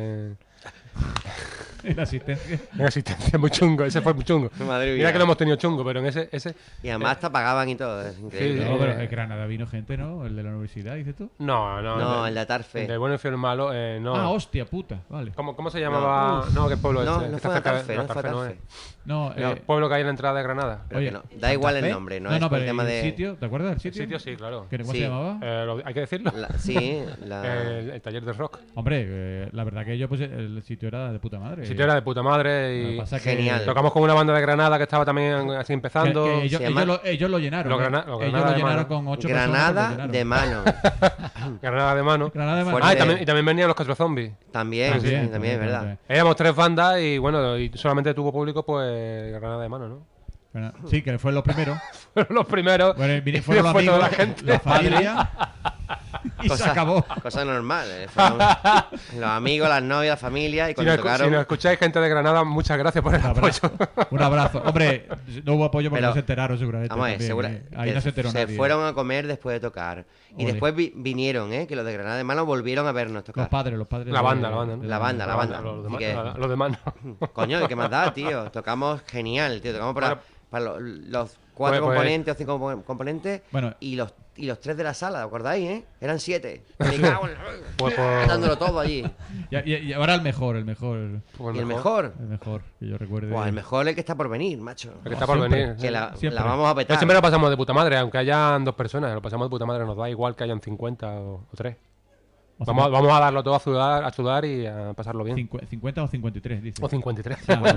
En asistencia. En asistencia, muy chungo, ese fue muy chungo. Madre Mira mía. que lo hemos tenido chungo, pero en ese Y además te apagaban y todo, es increíble. Sí, No, pero en Granada vino gente, ¿no? El de la universidad, dices tú. no, No, el de el Atarfe. del bueno y fiel malo, no. Ah, hostia puta, vale. ¿Cómo se llamaba? No, ¿qué pueblo No, este? no Que fue está cerca Atarfe, no fue Atarfe no es. Atarfe. No, El pueblo que hay en la entrada de Granada. Pero Oye, que no, da igual el Fe? nombre, no, no, es por pero el tema ¿el de... sitio? ¿Te acuerdas del El sitio? sitio sí, claro. ¿Cómo Sí. se llamaba? Hay que decirlo. El taller de rock. Hombre, la verdad que yo pues el sitio era de puta madre. El sitio era de puta madre Lo que y pasa es que- Genial. tocamos con una banda de Granada que estaba también así empezando. que Se llama- ellos lo llenaron. Los ¿eh? Granada ellos de lo llenaron mano. con 8 Granada de mano. Granada de mano. Granada de mano. Fuerte. Y también venían los Cuatro Zombies. También, sí, también es verdad. Éramos 3 bandas y bueno, y solamente tuvo público pues Granada de mano, ¿no? Sí, que fue los primeros. Fueron los primeros. Bueno, y fueron los después amigos, toda la gente. la familia. Y se acabó. Cosa normal. Fueron los amigos, las novias, la familia y Si cuando nos, tocaron... si nos escucháis gente de Granada, muchas gracias por el Un abrazo. apoyo. Un abrazo. Hombre, no hubo apoyo porque Pero- no se enteraron seguramente. Vamos a ver, también, ahí no se enteró nadie. fueron a comer después de tocar. Y Ole. después vinieron, que los de Granada de Mano volvieron a vernos tocar. Los padres. La banda, ¿no? La banda. Los de Así que- mano. Los de mano. Coño, ¿qué más da, tío? Tocamos genial, tío. Tocamos para, Bueno, para los 4 pues- componentes o 5 componentes Bueno. y los 3 de la sala, ¿os acordáis, Eran 7. Me cago en- Pues- dándolo todo allí. Y ahora el mejor. Pues Y el mejor. El mejor, que yo recuerde. Buah, el mejor es el que está por venir, macho. El que está por Siempre. venir. Que la Siempre. vamos a Pues petar. siempre lo pasamos de puta madre, aunque hayan 2 personas, lo pasamos de puta madre, nos da igual que hayan 50 o 3. O sea, Vamos a darlo todo a sudar y a pasarlo bien. 50 o 53, dice. O 53.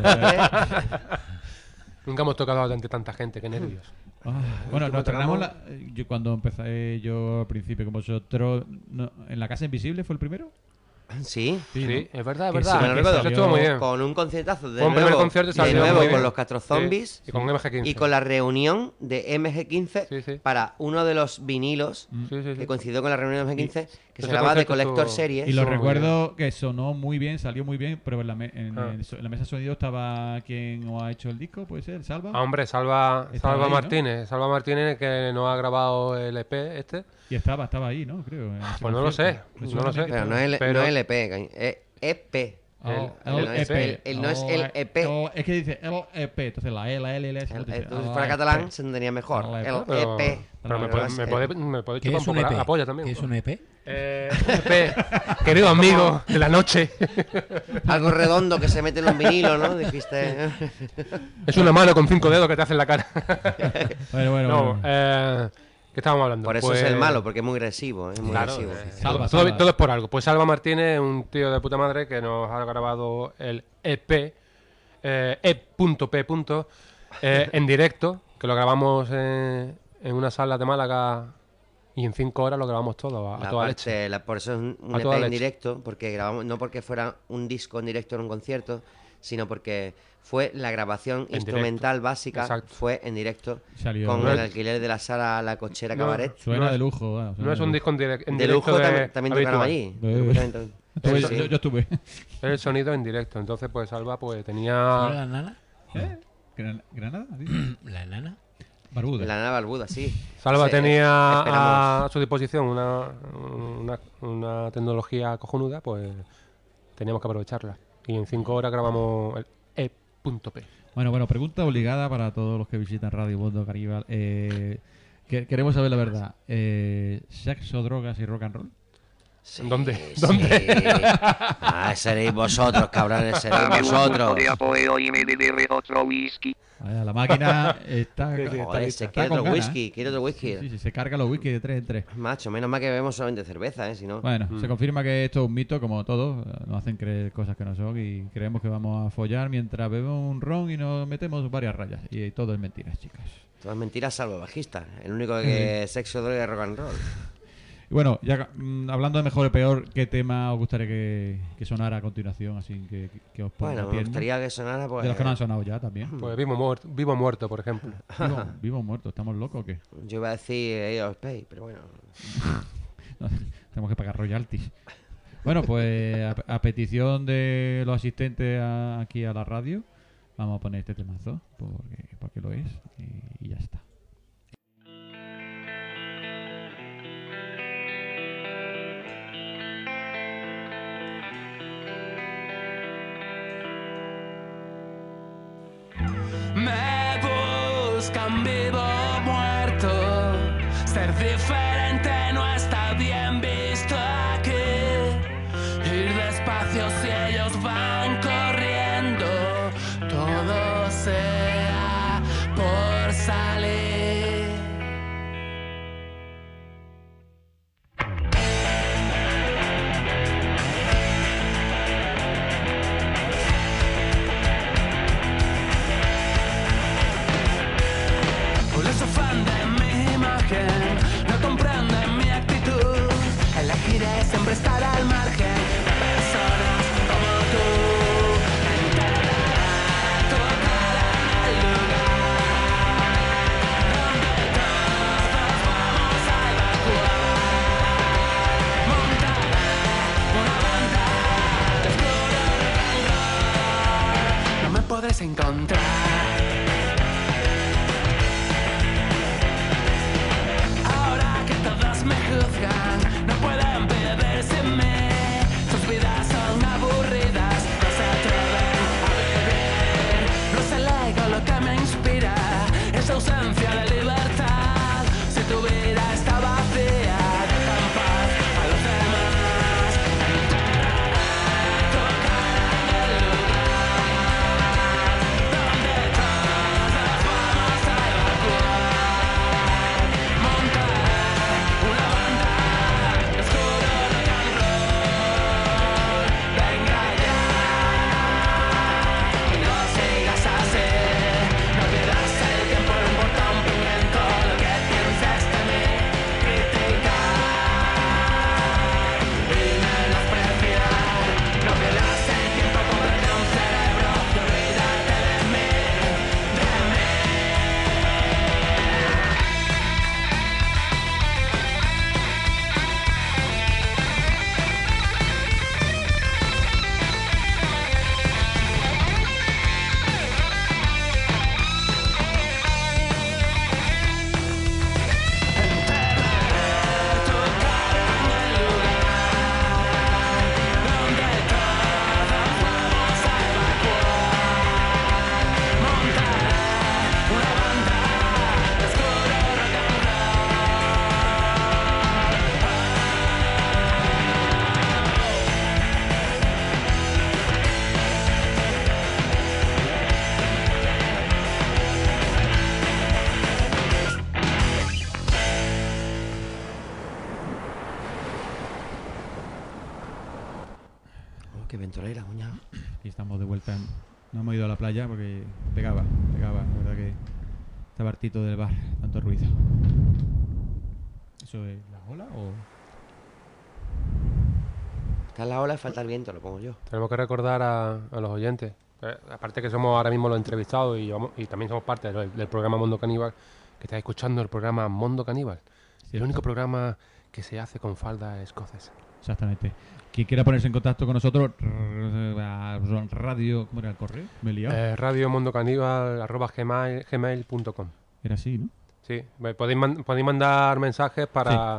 Nunca hemos tocado ante tanta gente, qué nervios. Bueno, nos tocamos- estrenamos yo cuando empecé yo al principio con vosotros. ¿En la Casa Invisible fue el primero? Sí. Sí, es verdad, es Que verdad. sí, me lo recuerdo. Eso estuvo muy bien. Con un conciertazo de Fue un primer nuevo, concierto y de salió nuevo muy con bien. los Castrozombies Sí, y con MG15. y con la reunión de MG15 Sí, sí. para uno de los vinilos Sí, sí, sí. que coincidió con la reunión de MG15, que ese se llamaba The concierto Collector estuvo- Series. Y lo Estuvo muy recuerdo que sonó muy bien, salió muy bien, pero en la, Ah. en la mesa de sonido estaba quien os ha hecho el disco, ¿puede ser? ¿Salva? Ah, hombre, Salva Estaba ahí, ¿no? Martínez. Salva Martínez que nos ha grabado el EP este. Y estaba ahí, ¿no? Creo. en ese Pues no lo sé, concierto. Me no suena lo sé. que Pero estaba. no es Pero- no es LP, es EP. Oh, no es EP. no es el EP. Es que dice el EP, entonces la E, la L, la S. Entonces, si fuera catalán, se entendería mejor. El El Pero, EP. pero me puede ¿Qué chupar es un un poco EP? la polla también. ¿Qué es un EP? EP, querido amigo de la noche. Algo redondo que se mete en un vinilo, ¿no? Dijiste. Es una mano con 5 dedos que te hace en la cara. Bueno, No, ¿qué estábamos hablando? Por eso Pues- es el malo, porque es muy agresivo. Es muy Claro, agresivo. Salva, todo, Salva. todo es por algo. Pues Salva Martínez, un tío de puta madre que nos ha grabado el EP, E.P. En directo, que lo grabamos en una sala de Málaga y en 5 horas lo grabamos todo, a La toda parte- leche. por eso es un A EP toda en leche. directo, porque grabamos, no porque fuera un disco en directo en un concierto, sino porque fue la grabación En instrumental directo. básica, Exacto. fue en directo, Salió. con No el es- alquiler de la sala La Cochera No, Cabaret. Suena No es- de lujo. bueno, suena No es de un lujo. disco en, en De directo lujo de también tocaron habitual. allí. Eh, También Estuve- sí. yo estuve. Es el sonido en directo. Entonces, pues Salva pues ¿No tenía... la nana? ¿Granada? ¿La nana? Barbuda. La nana barbuda, sí. Salva Sí, tenía esperamos. a su disposición una tecnología cojonuda, pues teníamos que aprovecharla. Y en 5 horas grabamos el E.P. Bueno, pregunta obligada para todos los que visitan Radio Mundo Caníbal. Queremos saber la verdad. ¿Sexo, drogas y rock and roll? Sí, ¿Dónde? sí. ¿Dónde? Ah, seréis vosotros, cabrones, seréis Dame un vosotros. poco de apoyo y me beberé otro whisky. Vaya, la máquina está... Sí, sí. Joder, se Está quiere con otro ganas, whisky, quiere otro whisky. Sí, se carga los whisky de 3 en 3. Macho, menos mal que bebemos solamente cerveza, Si no... Bueno, se confirma que esto es un mito, como todo. Nos hacen creer cosas que no son y creemos que vamos a follar mientras bebemos un ron y nos metemos varias rayas. Y todo es mentira, chicas. Todas mentiras salvo bajista. El único que es sexo, droga y rock and roll. Y bueno, ya hablando de mejor y peor, ¿qué tema os gustaría que sonara a continuación? Así que os ponga Bueno, me tierno? gustaría que sonara, pues... De los que no han sonado ya también. Pues vivo muerto, por ejemplo. Vivo muerto, ¿estamos locos o qué? Yo iba a decir ellos Pay, pero bueno. No, tenemos que pagar royalties. Bueno, pues a petición de los asistentes aquí a la radio, vamos a poner este temazo, porque lo es, y ya está. Me buscan vivo o muerto. Ser diferente no está bien visto aquí. Ir despacio si ellos van corriendo. Todo sea por salir. Por eso fan de mi imagen, no comprenden mi actitud. Elegiré siempre estar al margen de personas como tú. Enterrar, tocar en el lugar donde todos vamos a evacuar. Montaré una banda de oscuro rock and roll. No me podréis encontrar. Ahora que todos me juzgan, no pueden vivir sin mí. Sus vidas son aburridas, no se atreven a vivir. No es el ego lo que me inspira, es ausencia de libertad. Si tu vida está vacía, deja en paz a los demás. Enterrar, tocar en el lugar donde qué ventolera, cuñado. Aquí estamos de vuelta. No hemos ido a la playa porque pegaba. La verdad que estaba hartito del bar, tanto ruido. ¿Eso es la ola o...? Está en la ola, falta el viento, lo pongo yo. Tenemos que recordar a los oyentes, aparte que somos ahora mismo los entrevistados y también somos parte del programa Mundo Caníbal, que estáis escuchando el programa Mundo Caníbal. El único programa que se hace con falda escocesa. Exactamente. Quien quiera ponerse en contacto con nosotros, radio, ¿cómo era el correo? Me he liado. radiomundocaníbal@gmail.com. Era así, ¿no? Sí, podéis mandar mensajes para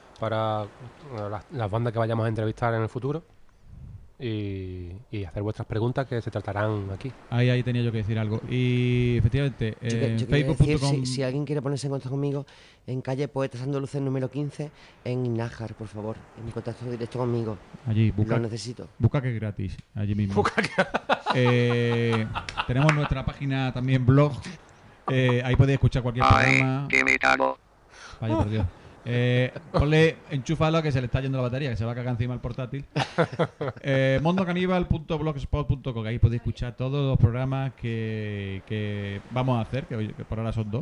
las bandas que vayamos a entrevistar en el futuro y hacer vuestras preguntas que se tratarán aquí. Ahí tenía yo que decir algo. Y efectivamente, Facebook.com. Si alguien quiere ponerse en contacto conmigo, en calle Poetas Andaluces número 15, en Nájar, por favor, en contacto directo conmigo. Allí, lo necesito. Busca que es gratis, allí mismo. Tenemos nuestra página también, blog. Ahí podéis escuchar cualquier programa. ¡Qué me cago! Vaya por Dios. Ponle, enchúfalo que se le está yendo la batería, que se va a cagar encima el portátil. mondocaníbal.blogspot.com, que ahí podéis escuchar todos los programas que vamos a hacer, que por ahora son 2.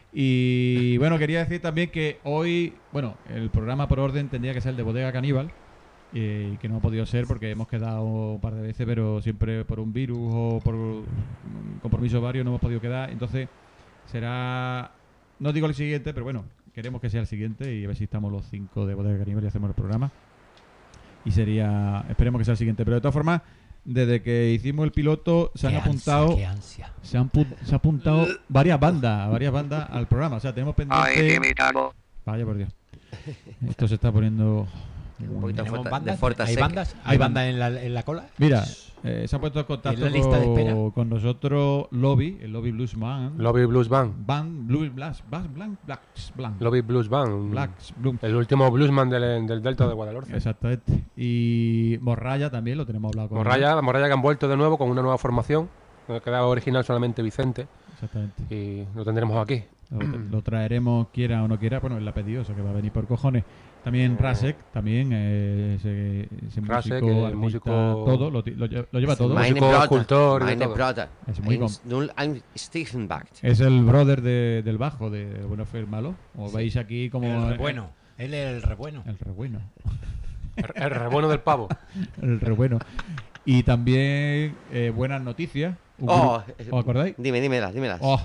Y bueno, quería decir también que hoy, bueno, el programa por orden tendría que ser el de Bodega Caníbal, que no ha podido ser porque hemos quedado un par de veces, pero siempre por un virus o por compromisos varios no hemos podido quedar. Entonces será, no digo el siguiente, pero bueno, queremos que sea el siguiente y a ver si estamos los 5 de Bodega Caníbal y hacemos el programa. Y esperemos que sea el siguiente. Pero de todas formas, desde que hicimos el piloto se han apuntado. ¡Qué ansia! Se ha apuntado varias bandas al programa. O sea, tenemos pendiente. ¡Ay, que me cago! Vaya por Dios. Esto se está poniendo. Un poquito ¿Tenemos de bandas? Forta ¿Hay Sec. bandas? ¿Hay bandas en la cola? Mira, se ha puesto en contacto ¿En la lista de espera? con nosotros el Lobby Blues Band. Lobby Blues Band. Blues Blanc. Lobby Blues Band. El último bluesman del Delta de Guadalhorce. Exactamente. Y Morralla también lo tenemos hablado con Morralla que han vuelto de nuevo con una nueva formación. Quedaba original solamente Vicente. Exactamente. Y lo tendremos aquí. Lo traeremos, quiera o no quiera. Bueno, él ha pedido, o sea que va a venir por cojones. También Rasek, también ese Rasek, músico, el músico, todo, lo lleva todo. Músico, escultor, Meine Brother. Es muy Stephen Bach. Es el brother del bajo, de Bueno Fue el Malo. Como veis aquí como... El rebueno. Él es el rebueno. El rebueno. El rebueno del pavo. El rebueno. Y también buenas noticias. ¿Os acordáis? Dímelas.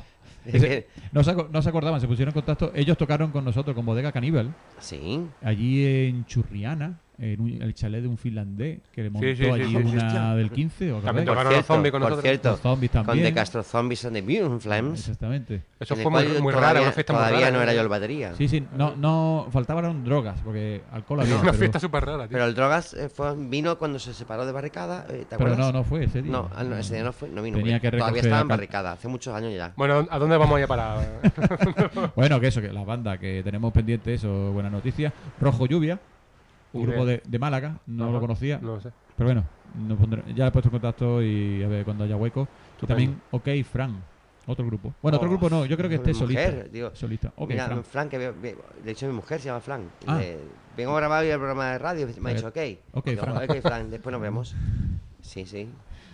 No se acordaban, se pusieron en contacto. Ellos tocaron con nosotros, con Bodega Caníbal. Sí. Allí en Churriana, en el chalet de un finlandés que le montó allí una del 15. ¿O también tocaron los zombies con nosotros. Por cierto, los zombies también. Con The Castro Zombies and the Beautiful Flames. Exactamente. Eso fue muy raro, una fiesta muy rara. Todavía no era yo el batería. Sí, no faltaban drogas, porque alcohol había. Una fiesta súper rara, tío. Pero el Drogas vino cuando se separó de Barricada, ¿te acuerdas? Pero no fue ese día. No, ese día no vino. Tenía que todavía estaba en Barricada, hace muchos años ya. Bueno, ¿a dónde vamos a ir para...? Bueno, que la banda que tenemos pendiente, eso, buena noticia. Rojo Lluvia, un grupo de Málaga, no lo conocía. No lo sé. Pero bueno, ya he puesto en contacto y a ver cuando haya hueco. Y también OK Fran, otro grupo. Bueno, otro grupo no, yo creo que este es solista. OK mira, Fran. de hecho mi mujer se llama Fran. Vengo a grabar el programa de radio, me ha dicho OK Fran, después nos vemos. Sí.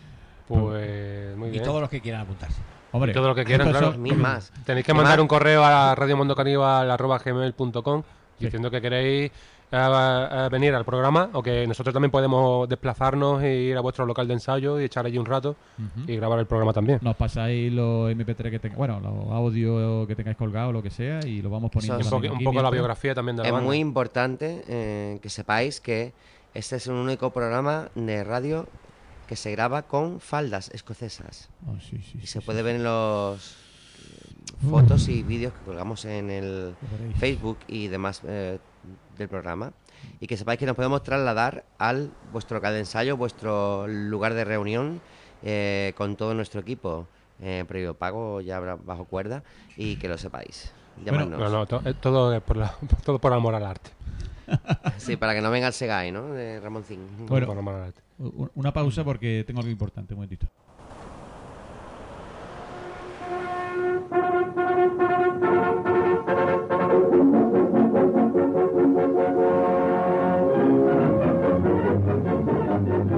Pues muy bien. Y todos los que quieran apuntarse. Hombre, todo lo que quieran, claro. Más. Tenéis que mandar un correo a radiomundocaníbal@gmail.com diciendo que queréis venir al programa o que nosotros también podemos desplazarnos e ir a vuestro local de ensayo y echar allí un rato y grabar el programa también. Nos pasáis los MP3 que tengáis, bueno, los audios que tengáis colgados, lo que sea, y lo vamos poniendo. Un poco la biografía también de la banda. Es muy importante que sepáis que este es un único programa de radio que se graba con faldas escocesas. Y se puede ver en los fotos y vídeos que colgamos en el Facebook y demás del programa. Y que sepáis que nos podemos trasladar al vuestro local de ensayo, vuestro lugar de reunión, con todo nuestro equipo previo pago, ya bajo cuerda, y que lo sepáis. Llamadnos. Todo por amor al arte. Sí, para que no venga el Segai, ¿no? De Ramoncín. Bueno, una pausa porque tengo algo importante, un momentito.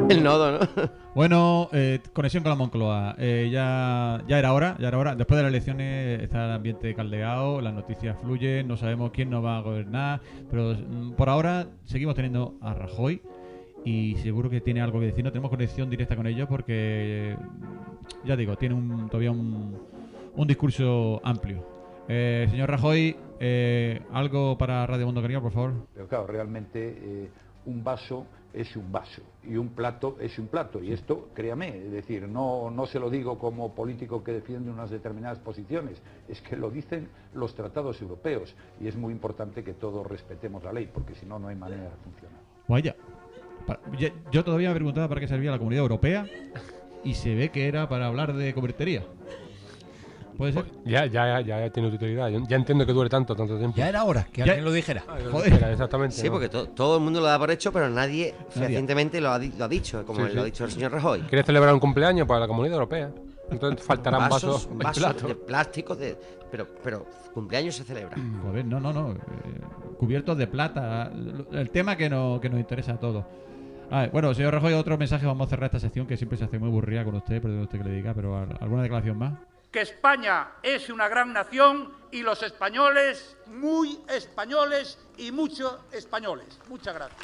El nodo, ¿no? Bueno, conexión con la Moncloa. Ya era hora. Después de las elecciones está el ambiente caldeado, las noticias fluyen, no sabemos quién nos va a gobernar, pero por ahora seguimos teniendo a Rajoy y seguro que tiene algo que decir. No tenemos conexión directa con ellos porque, ya digo, tiene todavía un discurso amplio. Señor Rajoy, algo para Radio Mundo Caníbal, por favor. Pero claro, realmente un vaso es un vaso y un plato es un plato, y esto, créame, es decir, no se lo digo como político que defiende unas determinadas posiciones, es que lo dicen los tratados europeos, y es muy importante que todos respetemos la ley, porque si no, no hay manera de funcionar. Vaya, yo todavía me preguntaba para qué servía la Comunidad Europea y se ve que era para hablar de cobertería. ¿Puede ser? Ya tiene utilidad. Ya entiendo que dure tanto tiempo. Ya era hora que alguien lo dijera. Joder. Exactamente. Sí, porque todo el mundo lo da por hecho, pero nadie fehacientemente lo ha dicho, como lo ha dicho el señor Rajoy. ¿Quieres celebrar un cumpleaños para la Comunidad Europea? Entonces faltarán vasos de plástico, pero cumpleaños se celebra. Joder, no. Cubiertos de plata. El tema que nos interesa a todos. Bueno, señor Rajoy, otro mensaje. Vamos a cerrar esta sección que siempre se hace muy aburrida con usted, perdón usted que le diga, pero ¿alguna declaración más? Que España es una gran nación y los españoles, muy españoles y muchos españoles. Muchas gracias.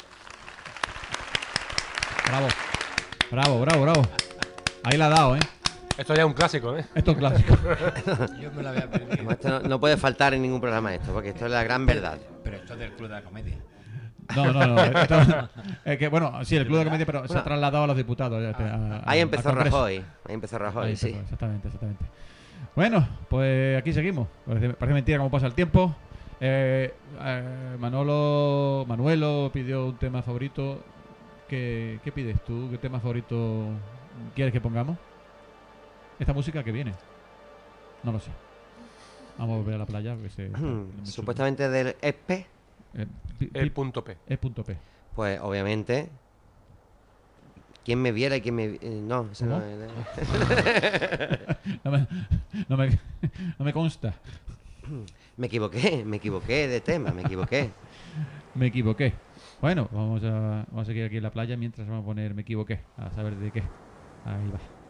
Bravo. Ahí la ha dado, ¿eh? Esto ya es un clásico, ¿eh? Esto es un clásico. Yo me la había perdido. Esto no puede faltar en ningún programa esto, porque esto es la gran verdad. Pero esto es del Club de la Comedia. No. Es que, bueno, sí, el Club de Comedia, pero se ha trasladado a los diputados. Ahí empezó Rajoy. Sí. Exactamente. Bueno, pues aquí seguimos. Parece mentira cómo pasa el tiempo. Manuelo pidió un tema favorito. ¿Qué pides tú? ¿Qué tema favorito quieres que pongamos? ¿Esta música que viene? No lo sé. Vamos a volver a la playa. Supuestamente del EP. El punto P. Pues obviamente. ¿Quién me viera y quién me... no, eso no, no me consta. Me equivoqué de tema, me equivoqué. Bueno, vamos a seguir aquí en la playa mientras vamos a poner Me equivoqué, a saber de qué. Ahí va.